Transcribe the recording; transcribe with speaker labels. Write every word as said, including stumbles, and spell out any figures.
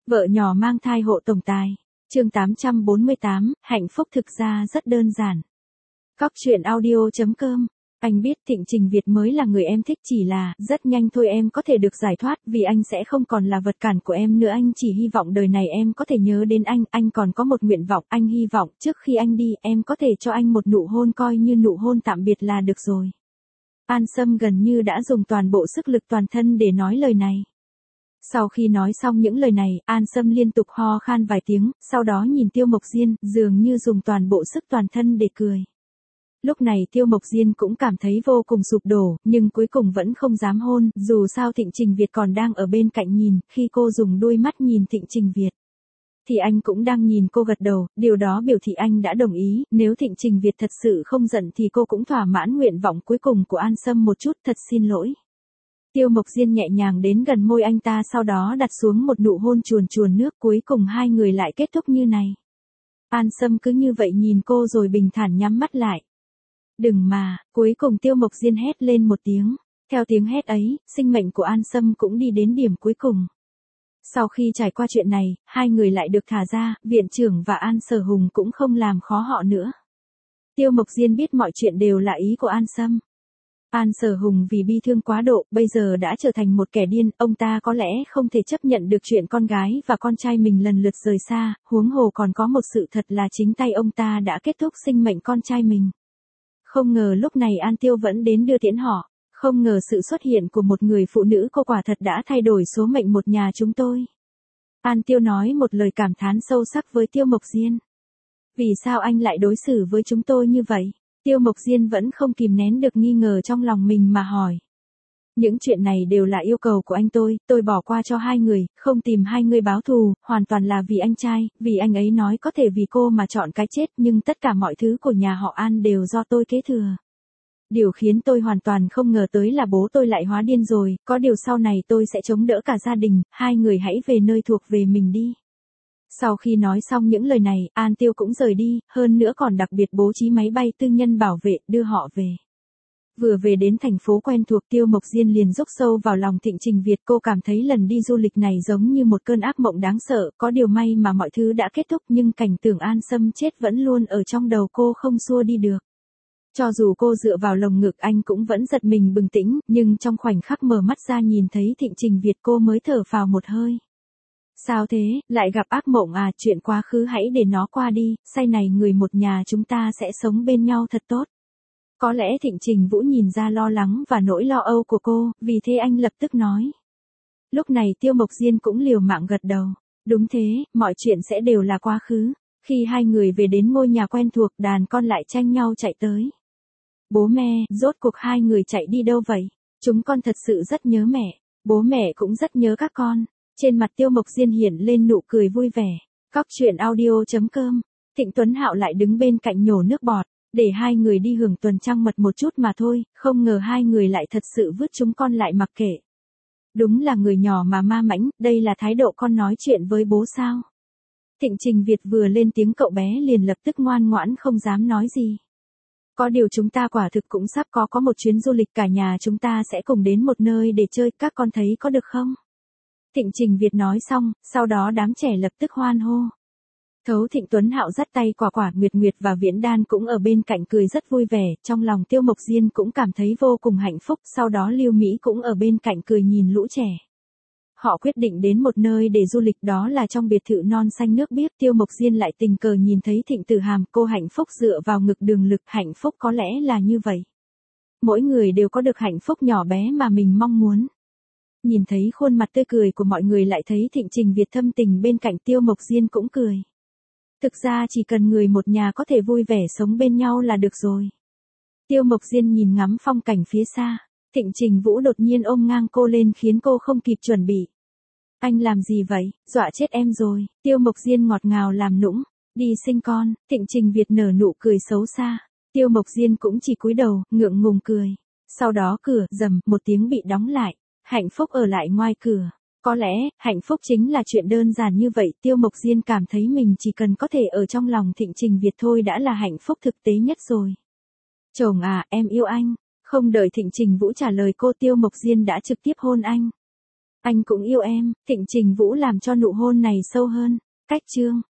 Speaker 1: Vợ nhỏ mang thai hộ tổng tài. Chương tám trăm bốn mươi tám, hạnh phúc thực ra rất đơn giản. Cóc truyện audio chấm com. Anh biết Thịnh Trình Việt mới là người em thích, chỉ là rất nhanh thôi em có thể được giải thoát, vì anh sẽ không còn là vật cản của em nữa. Anh chỉ hy vọng đời này em có thể nhớ đến anh. Anh còn có một nguyện vọng, anh hy vọng trước khi anh đi em có thể cho anh một nụ hôn, coi như nụ hôn tạm biệt là được rồi. An Sâm gần như đã dùng toàn bộ sức lực toàn thân để nói lời này. Sau khi nói xong những lời này, An Sâm liên tục ho khan vài tiếng, sau đó nhìn Tiêu Mộc Diên, dường như dùng toàn bộ sức toàn thân để cười. Lúc này Tiêu Mộc Diên cũng cảm thấy vô cùng sụp đổ, nhưng cuối cùng vẫn không dám hôn, dù sao Thịnh Trình Việt còn đang ở bên cạnh nhìn. Khi cô dùng đôi mắt nhìn Thịnh Trình Việt, thì anh cũng đang nhìn cô gật đầu, điều đó biểu thị anh đã đồng ý. Nếu Thịnh Trình Việt thật sự không giận thì cô cũng thỏa mãn nguyện vọng cuối cùng của An Sâm một chút. Thật xin lỗi. Tiêu Mộc Diên nhẹ nhàng đến gần môi anh ta, sau đó đặt xuống một nụ hôn chuồn chuồn nước, cuối cùng hai người lại kết thúc như này. An Sâm cứ như vậy nhìn cô rồi bình thản nhắm mắt lại. Đừng mà, cuối cùng Tiêu Mộc Diên hét lên một tiếng. Theo tiếng hét ấy, sinh mệnh của An Sâm cũng đi đến điểm cuối cùng. Sau khi trải qua chuyện này, hai người lại được thả ra, viện trưởng và An Sở Hùng cũng không làm khó họ nữa. Tiêu Mộc Diên biết mọi chuyện đều là ý của An Sâm. An Sở Hùng vì bi thương quá độ, bây giờ đã trở thành một kẻ điên. Ông ta có lẽ không thể chấp nhận được chuyện con gái và con trai mình lần lượt rời xa, huống hồ còn có một sự thật là chính tay ông ta đã kết thúc sinh mệnh con trai mình. Không ngờ lúc này An Tiêu vẫn đến đưa tiễn họ. Không ngờ sự xuất hiện của một người phụ nữ cô quả thật đã thay đổi số mệnh một nhà chúng tôi. An Tiêu nói một lời cảm thán sâu sắc với Tiêu Mộc Diên. Vì sao anh lại đối xử với chúng tôi như vậy? Tiêu Mộc Diên vẫn không kìm nén được nghi ngờ trong lòng mình mà hỏi. Những chuyện này đều là yêu cầu của anh tôi, tôi bỏ qua cho hai người, không tìm hai người báo thù, hoàn toàn là vì anh trai, vì anh ấy nói có thể vì cô mà chọn cái chết, nhưng tất cả mọi thứ của nhà họ An đều do tôi kế thừa. Điều khiến tôi hoàn toàn không ngờ tới là bố tôi lại hóa điên rồi, có điều sau này tôi sẽ chống đỡ cả gia đình, hai người hãy về nơi thuộc về mình đi. Sau khi nói xong những lời này, An Tiêu cũng rời đi, hơn nữa còn đặc biệt bố trí máy bay tư nhân bảo vệ, đưa họ về. Vừa về đến thành phố quen thuộc, Tiêu Mộc Diên liền rúc sâu vào lòng Thịnh Trình Việt. Cô cảm thấy lần đi du lịch này giống như một cơn ác mộng đáng sợ, có điều may mà mọi thứ đã kết thúc, nhưng cảnh tượng An Sâm chết vẫn luôn ở trong đầu cô không xua đi được. Cho dù cô dựa vào lồng ngực anh cũng vẫn giật mình bừng tỉnh, nhưng trong khoảnh khắc mở mắt ra nhìn thấy Thịnh Trình Việt cô mới thở phào một hơi. Sao thế, lại gặp ác mộng à? Chuyện quá khứ hãy để nó qua đi, sau này người một nhà chúng ta sẽ sống bên nhau thật tốt. Có lẽ Thịnh Trình Vũ nhìn ra lo lắng và nỗi lo âu của cô, vì thế anh lập tức nói. Lúc này Tiêu Mộc Diên cũng liều mạng gật đầu. Đúng thế, mọi chuyện sẽ đều là quá khứ. Khi hai người về đến ngôi nhà quen thuộc, đàn con lại tranh nhau chạy tới. Bố mẹ, rốt cuộc hai người chạy đi đâu vậy? Chúng con thật sự rất nhớ mẹ. Bố mẹ cũng rất nhớ các con. Trên mặt Tiêu Mộc Diên hiện lên nụ cười vui vẻ. Cóc truyện audio chấm com. Thịnh Tuấn Hạo lại đứng bên cạnh nhổ nước bọt, để hai người đi hưởng tuần trăng mật một chút mà thôi, không ngờ hai người lại thật sự vứt chúng con lại mặc kệ. Đúng là người nhỏ mà ma mãnh, đây là thái độ con nói chuyện với bố sao? Thịnh Trình Việt vừa lên tiếng cậu bé liền lập tức ngoan ngoãn không dám nói gì. Có điều chúng ta quả thực cũng sắp có có một chuyến du lịch, cả nhà chúng ta sẽ cùng đến một nơi để chơi, các con thấy có được không? Thịnh Trình Việt nói xong, sau đó đám trẻ lập tức hoan hô. Thấu Thịnh Tuấn Hạo dắt tay Quả Quả, Nguyệt Nguyệt và Viễn Đan cũng ở bên cạnh cười rất vui vẻ, trong lòng Tiêu Mộc Diên cũng cảm thấy vô cùng hạnh phúc, sau đó Lưu Mỹ cũng ở bên cạnh cười nhìn lũ trẻ. Họ quyết định đến một nơi để du lịch, đó là trong biệt thự non xanh nước biếc. Tiêu Mộc Diên lại tình cờ nhìn thấy Thịnh Tử Hàm, cô hạnh phúc dựa vào ngực Đường Lực, hạnh phúc có lẽ là như vậy. Mỗi người đều có được hạnh phúc nhỏ bé mà mình mong muốn. Nhìn thấy khuôn mặt tươi cười của mọi người, lại thấy Thịnh Trình Việt thâm tình bên cạnh, Tiêu Mộc Diên cũng cười. Thực ra chỉ cần người một nhà có thể vui vẻ sống bên nhau là được rồi. Tiêu Mộc Diên nhìn ngắm phong cảnh phía xa, Thịnh Trình Vũ đột nhiên ôm ngang cô lên khiến cô không kịp chuẩn bị. Anh làm gì vậy, dọa chết em rồi. Tiêu Mộc Diên ngọt ngào làm nũng, đi sinh con. Thịnh Trình Việt nở nụ cười xấu xa. Tiêu Mộc Diên cũng chỉ cúi đầu, ngượng ngùng cười. Sau đó cửa, rầm, một tiếng bị đóng lại. Hạnh phúc ở lại ngoài cửa. Có lẽ, hạnh phúc chính là chuyện đơn giản như vậy. Tiêu Mộc Diên cảm thấy mình chỉ cần có thể ở trong lòng Thịnh Trình Việt thôi đã là hạnh phúc thực tế nhất rồi. Chồng à, em yêu anh. Không đợi Thịnh Trình Vũ trả lời cô, Tiêu Mộc Diên đã trực tiếp hôn anh. Anh cũng yêu em, Thịnh Trình Vũ làm cho nụ hôn này sâu hơn. Cách chương